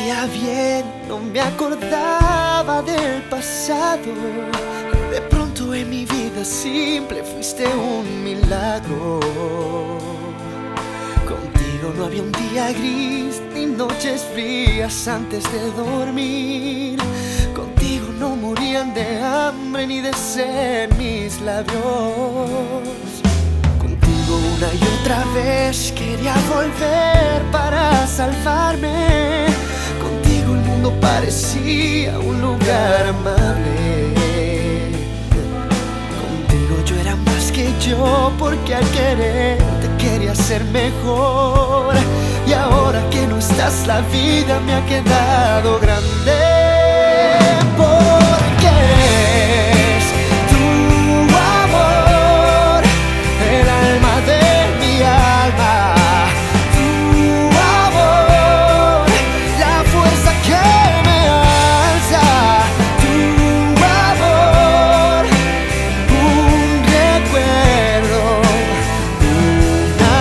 veía bien, no me acordaba del pasado. De pronto en mi vida simple fuiste un milagro. Contigo no había un día gris ni noches frías antes de dormir. Contigo no morían de hambre ni de sed mis labios. Contigo una y otra vez quería volver para salvarme. Contigo el mundo parecía un lugar amable. Contigo yo era más que yo, porque al quererte quería ser mejor. Y ahora que no estás, la vida me ha quedado grande. Porque es tu amor el alma de mi alma. Tu amor, la fuerza que me alza. Tu amor, un recuerdo, una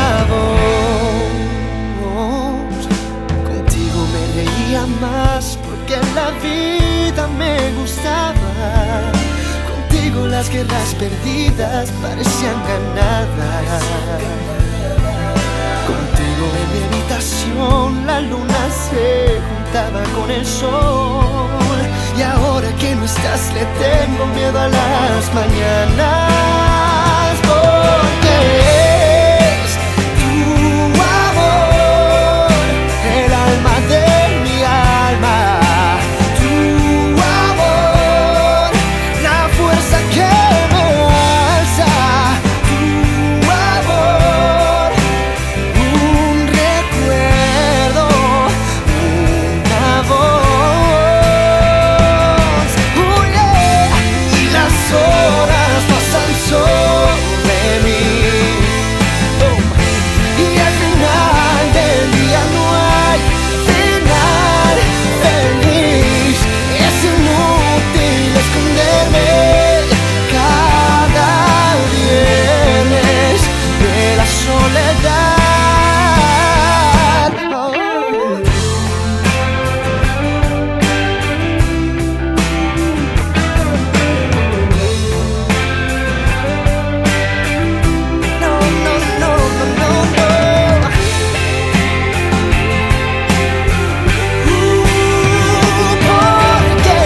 voz. Contigo me reía más porque la vida me gustaba. Contigo las guerras perdidas parecían ganadas. Contigo en mi habitación la luna se juntaba con el sol. Y ahora que no estás le tengo miedo a las mañanas. Porque es tu amor el alma de mi alma. Tu amor, la fuerza que me alza. Tu amor, un recuerdo, una voz. Yeah. Y las horas pasan sobre mí. Y al final del día no hay final feliz. Es inútil esconderme cada viernes de la soledad. No, no, no, no, no, no. Porque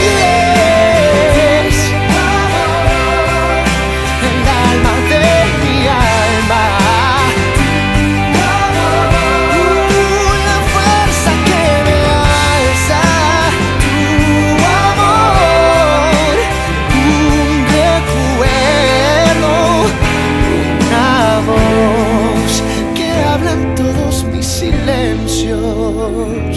es el alma de mi alma. La fuerza que me alza. Tu amor, un recuerdo, una voz que habla en todos mis silencios.